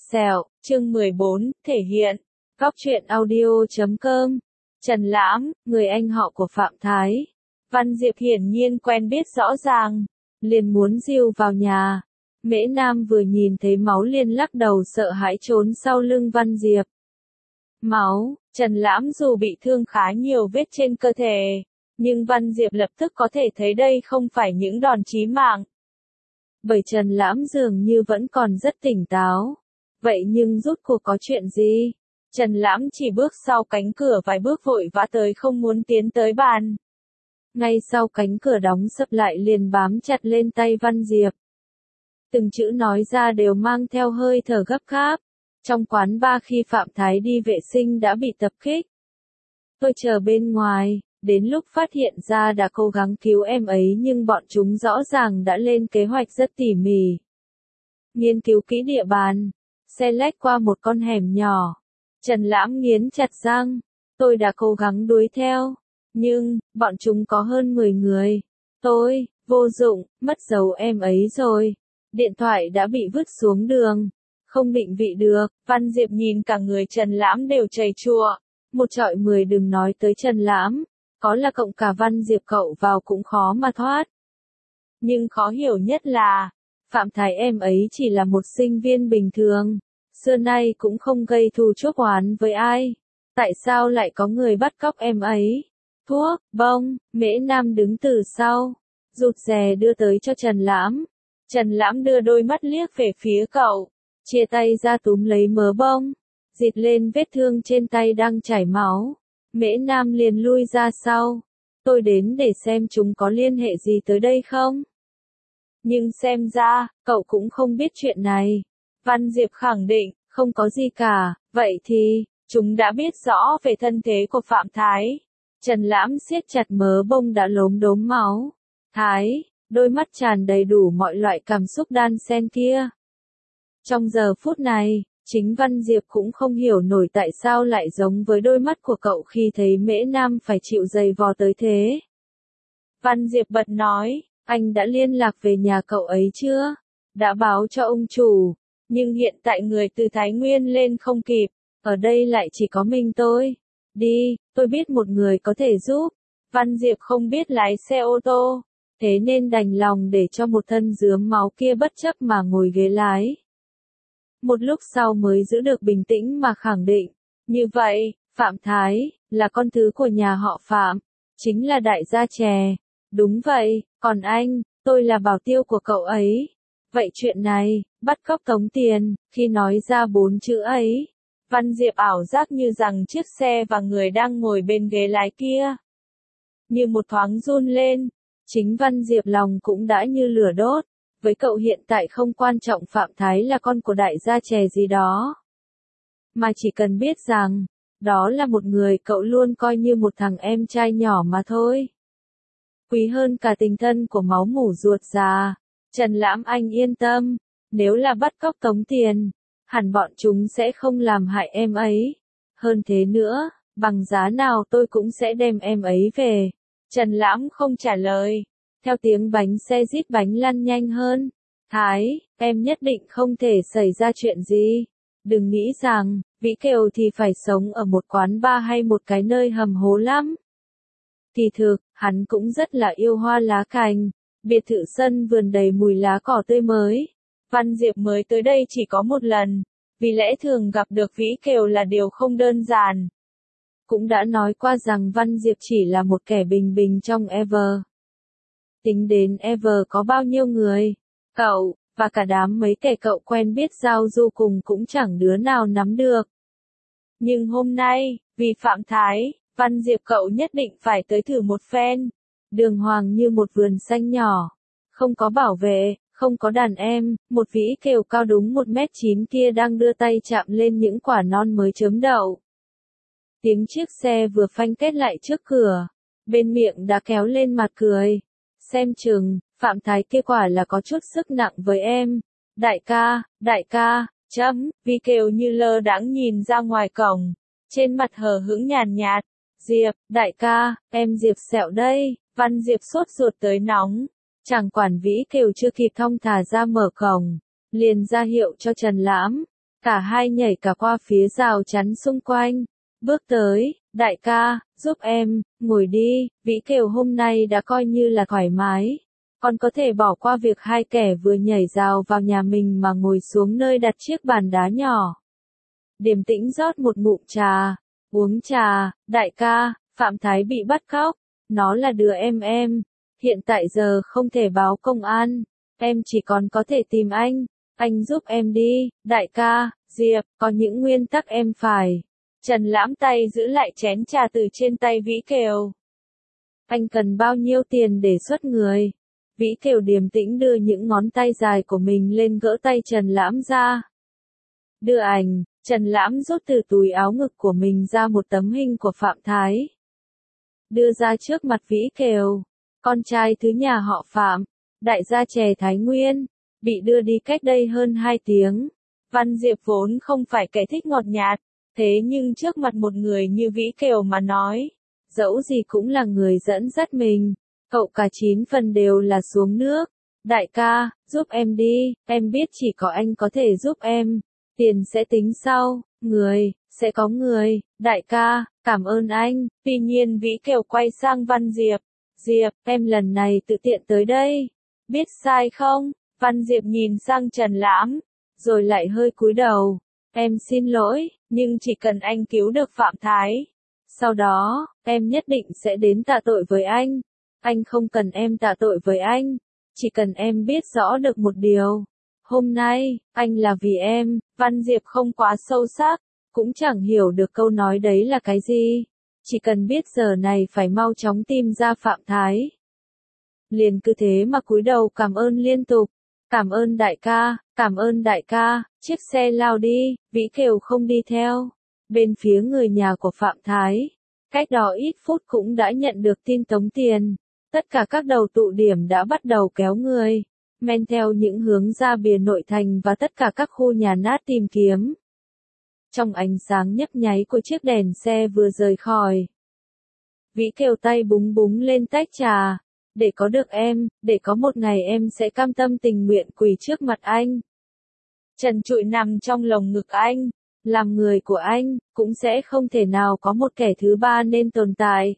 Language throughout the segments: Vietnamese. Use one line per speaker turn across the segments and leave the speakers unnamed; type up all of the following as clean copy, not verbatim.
Sẹo, chương 14, thể hiện. Góc truyện audio.com. Trần Lãm, người anh họ của Phạm Thái. Văn Diệp hiển nhiên quen biết rõ ràng, liền muốn dìu vào nhà. Mễ Nam vừa nhìn thấy máu liền lắc đầu sợ hãi trốn sau lưng Văn Diệp. Máu, Trần Lãm dù bị thương khá nhiều vết trên cơ thể, nhưng Văn Diệp lập tức có thể thấy đây không phải những đòn chí mạng. Bởi Trần Lãm dường như vẫn còn rất tỉnh táo. Vậy nhưng rốt cuộc có chuyện gì? Trần Lãm chỉ bước sau cánh cửa vài bước vội vã tới không muốn tiến tới bàn. Ngay sau cánh cửa đóng sập lại liền bám chặt lên tay Văn Diệp. Từng chữ nói ra đều mang theo hơi thở gấp gáp. Trong quán bar khi Phạm Thái đi vệ sinh đã bị tập kích. Tôi chờ bên ngoài, đến lúc phát hiện ra đã cố gắng cứu em ấy nhưng bọn chúng rõ ràng đã lên kế hoạch rất tỉ mỉ. Nghiên cứu kỹ địa bàn, xe lách qua một con hẻm nhỏ. Trần Lãm nghiến chặt răng, tôi đã cố gắng đuổi theo, nhưng, bọn chúng có hơn 10 người. Tôi, vô dụng, mất dấu em ấy rồi. Điện thoại đã bị vứt xuống đường, không định vị được. Văn Diệp nhìn cả người Trần Lãm đều chảy chùa. Một trọi 10 đừng nói tới Trần Lãm, có là cộng cả Văn Diệp cậu vào cũng khó mà thoát. Nhưng khó hiểu nhất là, Phạm Thái em ấy chỉ là một sinh viên bình thường, xưa nay cũng không gây thù chuốc oán với ai. Tại sao lại có người bắt cóc em ấy? Thuốc, bông, Mễ Nam đứng từ sau, rụt rè đưa tới cho Trần Lãm. Trần Lãm đưa đôi mắt liếc về phía cậu, chia tay ra túm lấy mớ bông, dịt lên vết thương trên tay đang chảy máu. Mễ Nam liền lui ra sau. Tôi đến để xem chúng có liên hệ gì tới đây không? Nhưng xem ra, cậu cũng không biết chuyện này. Văn Diệp khẳng định, không có gì cả. Vậy thì, chúng đã biết rõ về thân thế của Phạm Thái. Trần Lãm siết chặt mớ bông đã lốm đốm máu. Thái, đôi mắt tràn đầy đủ mọi loại cảm xúc đan xen kia. Trong giờ phút này, chính Văn Diệp cũng không hiểu nổi tại sao lại giống với đôi mắt của cậu khi thấy Mễ Nam phải chịu giày vò tới thế. Văn Diệp bật nói, anh đã liên lạc về nhà cậu ấy chưa? Đã báo cho ông chủ, nhưng hiện tại người từ Thái Nguyên lên không kịp, ở đây lại chỉ có mình tôi. Đi, tôi biết một người có thể giúp. Văn Diệp không biết lái xe ô tô, thế nên đành lòng để cho một thân rướm máu kia bất chấp mà ngồi ghế lái. Một lúc sau mới giữ được bình tĩnh mà khẳng định, như vậy, Phạm Thái, là con thứ của nhà họ Phạm, chính là đại gia chè. Đúng vậy, còn anh, tôi là bảo tiêu của cậu ấy. Vậy chuyện này, bắt cóc tống tiền, khi nói ra 4 chữ ấy, Văn Diệp ảo giác như rằng chiếc xe và người đang ngồi bên ghế lái kia như một thoáng run lên. Chính Văn Diệp lòng cũng đã như lửa đốt. Với cậu hiện tại không quan trọng Phạm Thái là con của đại gia chè gì đó, mà chỉ cần biết rằng, đó là một người cậu luôn coi như một thằng em trai nhỏ mà thôi. Quý hơn cả tình thân của máu mủ ruột già. Trần Lãm anh yên tâm, nếu là bắt cóc tống tiền, hẳn bọn chúng sẽ không làm hại em ấy. Hơn thế nữa, bằng giá nào tôi cũng sẽ đem em ấy về. Trần Lãm không trả lời. Theo tiếng bánh xe rít bánh lăn nhanh hơn. Thái, em nhất định không thể xảy ra chuyện gì. Đừng nghĩ rằng, Vĩ Kiều thì phải sống ở một quán bar hay một cái nơi hầm hố lắm. Kỳ thực, hắn cũng rất là yêu hoa lá cành. Biệt thự sân vườn đầy mùi lá cỏ tươi mới. Văn Diệp mới tới đây chỉ có một lần. Vì lẽ thường gặp được Vĩ Kiều là điều không đơn giản. Cũng đã nói qua rằng Văn Diệp chỉ là một kẻ bình bình trong Ever. Tính đến Ever có bao nhiêu người, cậu, và cả đám mấy kẻ cậu quen biết giao du cùng cũng chẳng đứa nào nắm được. Nhưng hôm nay, vì Phạm Thái, Văn Diệp cậu nhất định phải tới thử một phen. Đường hoàng như một vườn xanh nhỏ, không có bảo vệ, không có đàn em, một Vĩ Kiều cao đúng 1m9 kia đang đưa tay chạm lên những quả non mới chớm đậu. Tiếng chiếc xe vừa phanh kết lại trước cửa, bên miệng đã kéo lên mặt cười. Xem chừng, Phạm Thái kia quả là có chút sức nặng với em. Đại ca, Vĩ Kiều như lơ đãng nhìn ra ngoài cổng, trên mặt hờ hững nhàn nhạt. Diệp, đại ca, em Diệp Sẹo đây. Văn Diệp sốt ruột tới nóng. Chẳng quản Vĩ Kiều chưa kịp thong thả ra mở cổng, liền ra hiệu cho Trần Lãm. Cả hai nhảy cả qua phía rào chắn xung quanh. Bước tới, đại ca, giúp em, ngồi đi, Vĩ Kiều hôm nay đã coi như là thoải mái. Còn có thể bỏ qua việc hai kẻ vừa nhảy rào vào nhà mình mà ngồi xuống nơi đặt chiếc bàn đá nhỏ. Điềm tĩnh rót một ngụm trà, uống trà, đại ca, Phạm Thái bị bắt cóc, nó là đứa em, hiện tại giờ không thể báo công an, em chỉ còn có thể tìm anh giúp em đi, đại ca, Diệp, có những nguyên tắc em phải. Trần Lãm tay giữ lại chén trà từ trên tay Vĩ Kiều. Anh cần bao nhiêu tiền để xuất người? Vĩ Kiều điềm tĩnh đưa những ngón tay dài của mình lên gỡ tay Trần Lãm ra. Đưa ảnh, Trần Lãm rút từ túi áo ngực của mình ra một tấm hình của Phạm Thái. Đưa ra trước mặt Vĩ Kiều, con trai thứ nhà họ Phạm, đại gia chè Thái Nguyên, bị đưa đi cách đây hơn 2 tiếng. Văn Diệp vốn không phải kẻ thích ngọt nhạt, thế nhưng trước mặt một người như Vĩ Kiều mà nói, dẫu gì cũng là người dẫn dắt mình, cậu cả 9 phần đều là xuống nước. Đại ca, giúp em đi, em biết chỉ có anh có thể giúp em, tiền sẽ tính sau, người, sẽ có người, đại ca, cảm ơn anh. Tuy nhiên Vĩ Kiều quay sang Văn Diệp, Diệp, em lần này tự tiện tới đây, biết sai không? Văn Diệp nhìn sang Trần Lãm, rồi lại hơi cúi đầu, em xin lỗi, nhưng chỉ cần anh cứu được Phạm Thái, sau đó, em nhất định sẽ đến tạ tội với anh không cần em tạ tội với anh, chỉ cần em biết rõ được một điều. Hôm nay, anh là vì em. Văn Diệp không quá sâu sắc, cũng chẳng hiểu được câu nói đấy là cái gì. Chỉ cần biết giờ này phải mau chóng tìm ra Phạm Thái. Liền cứ thế mà cúi đầu cảm ơn liên tục. Cảm ơn đại ca, chiếc xe lao đi, Vĩ Kiều không đi theo. Bên phía người nhà của Phạm Thái, cách đó ít phút cũng đã nhận được tin tống tiền. Tất cả các đầu tụ điểm đã bắt đầu kéo người, men theo những hướng ra bìa nội thành và tất cả các khu nhà nát tìm kiếm. Trong ánh sáng nhấp nháy của chiếc đèn xe vừa rời khỏi, Vĩ Kiều tay búng búng lên tách trà. Để có được em, để có một ngày em sẽ cam tâm tình nguyện quỳ trước mặt anh. Trần trụi nằm trong lồng ngực anh, làm người của anh, cũng sẽ không thể nào có một kẻ thứ ba nên tồn tại.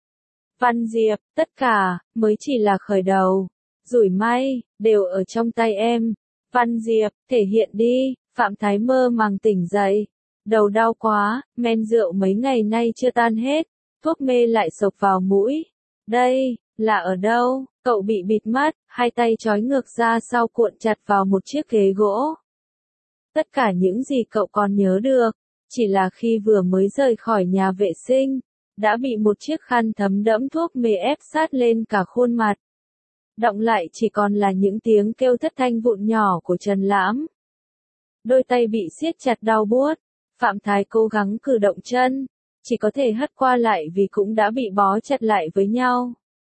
Văn Diệp, tất cả, mới chỉ là khởi đầu. Rủi may, đều ở trong tay em. Văn Diệp, thể hiện đi. Phạm Thái mơ màng tỉnh dậy. Đầu đau quá, men rượu mấy ngày nay chưa tan hết. Thuốc mê lại xộc vào mũi. Đây, là ở đâu? Cậu bị bịt mắt, hai tay trói ngược ra sau cuộn chặt vào một chiếc ghế gỗ. Tất cả những gì cậu còn nhớ được, chỉ là khi vừa mới rời khỏi nhà vệ sinh, đã bị một chiếc khăn thấm đẫm thuốc mê ép sát lên cả khuôn mặt. Đọng lại chỉ còn là những tiếng kêu thất thanh vụn nhỏ của Trần Lãm. Đôi tay bị siết chặt đau buốt, Phạm Thái cố gắng cử động chân, chỉ có thể hất qua lại vì cũng đã bị bó chặt lại với nhau.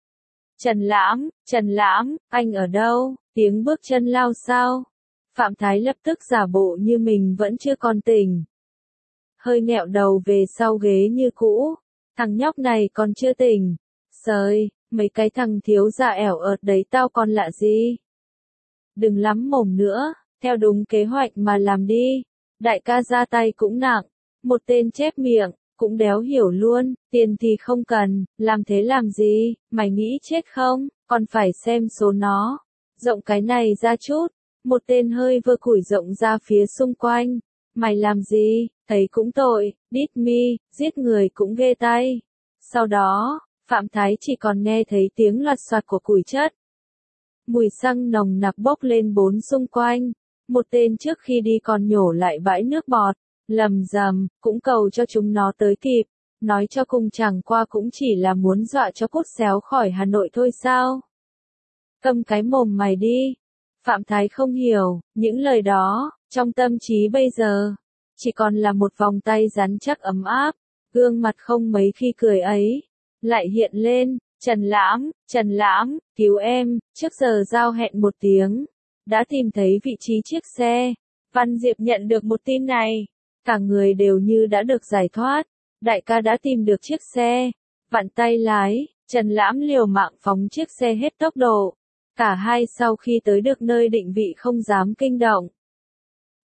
Trần Lãm, anh ở đâu? Tiếng bước chân lao sao? Phạm Thái lập tức giả bộ như mình vẫn chưa còn tỉnh. Hơi nghẹo đầu về sau ghế như cũ. Thằng nhóc này còn chưa tỉnh. Sời, mấy cái thằng thiếu gia ẻo ợt đấy tao còn lạ gì? Đừng lắm mồm nữa, theo đúng kế hoạch mà làm đi. Đại ca ra tay cũng nặng. Một tên chép miệng, cũng đéo hiểu luôn, tiền thì không cần, làm thế làm gì, mày nghĩ chết không, còn phải xem số nó. Rộng cái này ra chút, một tên hơi vơ củi rộng ra phía xung quanh. Mày làm gì, thấy cũng tội, đít mi, giết người cũng ghê tay. Sau đó, Phạm Thái chỉ còn nghe thấy tiếng loạt soạt của củi chất. Mùi xăng nồng nặc bốc lên bốn xung quanh. Một tên trước khi đi còn nhổ lại bãi nước bọt. Lầm rầm, cũng cầu cho chúng nó tới kịp, nói cho cùng chẳng qua cũng chỉ là muốn dọa cho cút xéo khỏi Hà Nội thôi sao. Câm cái mồm mày đi. Phạm Thái không hiểu, những lời đó, trong tâm trí bây giờ, chỉ còn là một vòng tay rắn chắc ấm áp, gương mặt không mấy khi cười ấy, lại hiện lên, Trần Lãm, cứu em, trước giờ giao hẹn 1 tiếng, đã tìm thấy vị trí chiếc xe. Văn Diệp nhận được một tin này. Cả người đều như đã được giải thoát, đại ca đã tìm được chiếc xe, vặn tay lái, Trần Lãm liều mạng phóng chiếc xe hết tốc độ. Cả hai sau khi tới được nơi định vị không dám kinh động.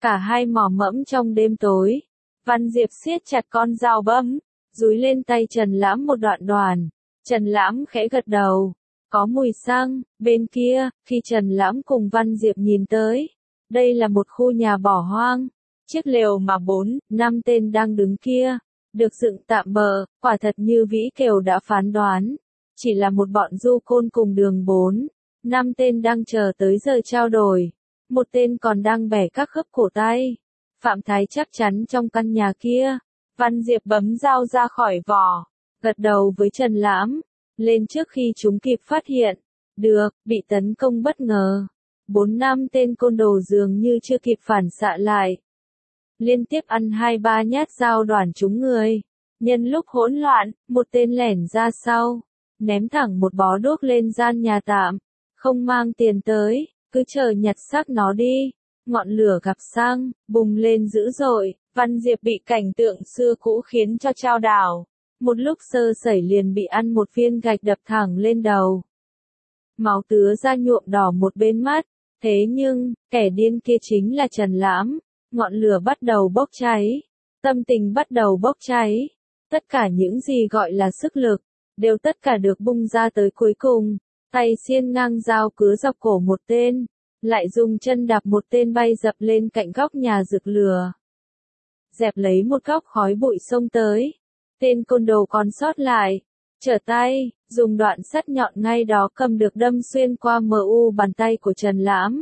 Cả hai mò mẫm trong đêm tối. Văn Diệp siết chặt con dao bấm, dúi lên tay Trần Lãm một đoạn đoàn. Trần Lãm khẽ gật đầu. Có mùi xăng, bên kia, khi Trần Lãm cùng Văn Diệp nhìn tới. Đây là một khu nhà bỏ hoang. Chiếc lều mà 4, 5 tên đang đứng kia, được dựng tạm bợ, quả thật như Vĩ Kiều đã phán đoán. Chỉ là một bọn du côn cùng đường 4, 5 tên đang chờ tới giờ trao đổi. Một tên còn đang bẻ các khớp cổ tay. Phạm Thái chắc chắn trong căn nhà kia. Văn Diệp bấm dao ra khỏi vỏ, gật đầu với Trần Lãm. Lên trước khi chúng kịp phát hiện. Được, bị tấn công bất ngờ. 4-5 tên côn đồ dường như chưa kịp phản xạ lại. Liên tiếp ăn 2-3 nhát dao đoản trúng người. Nhân lúc hỗn loạn, một tên lẻn ra sau. Ném thẳng một bó đuốc lên gian nhà tạm. Không mang tiền tới, cứ chờ nhặt xác nó đi. Ngọn lửa gặp xăng, bùng lên dữ dội. Văn Diệp bị cảnh tượng xưa cũ khiến cho chao đảo. Một lúc sơ sẩy liền bị ăn một viên gạch đập thẳng lên đầu. Máu tứa ra nhuộm đỏ một bên mắt. Thế nhưng, kẻ điên kia chính là Trần Lãm. Ngọn lửa bắt đầu bốc cháy. Tâm tình bắt đầu bốc cháy. Tất cả những gì gọi là sức lực, đều tất cả được bung ra tới cuối cùng. Tay xiên ngang dao cứa dọc cổ một tên. Lại dùng chân đạp một tên bay dập lên cạnh góc nhà rực lửa. Dẹp lấy một góc khói bụi xông tới. Tên côn đồ còn sót lại. Trở tay, dùng đoạn sắt nhọn ngay đó cầm được đâm xuyên qua mu bàn tay của Trần Lãm.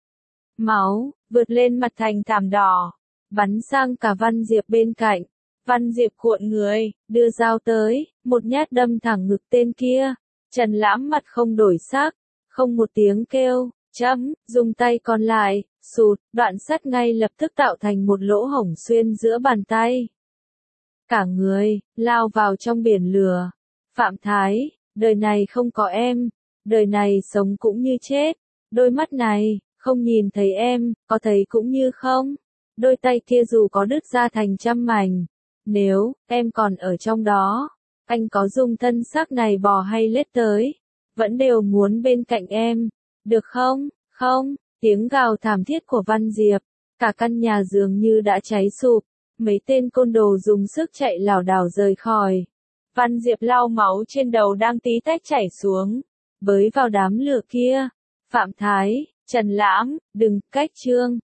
Máu, vượt lên mặt thành thảm đỏ. Bắn sang cả Văn Diệp bên cạnh. Văn Diệp cuộn người, đưa dao tới, một nhát đâm thẳng ngực tên kia. Trần Lãm mặt không đổi sắc, không một tiếng kêu, dùng tay còn lại, sụt, đoạn sắt ngay lập tức tạo thành một lỗ hổng xuyên giữa bàn tay. Cả người, lao vào trong biển lửa. Phạm Thái, đời này không có em, đời này sống cũng như chết. Đôi mắt này, không nhìn thấy em, có thấy cũng như không. Đôi tay kia dù có đứt ra thành trăm mảnh. Nếu, em còn ở trong đó, anh có dùng thân xác này bò hay lết tới, vẫn đều muốn bên cạnh em. Được không? Không, tiếng gào thảm thiết của Văn Diệp. Cả căn nhà dường như đã cháy sụp. Mấy tên côn đồ dùng sức chạy lảo đảo rời khỏi. Văn Diệp lau máu trên đầu đang tí tách chảy xuống. Bới vào đám lửa kia. Phạm Thái, Trần Lãm, đừng, cách Trương,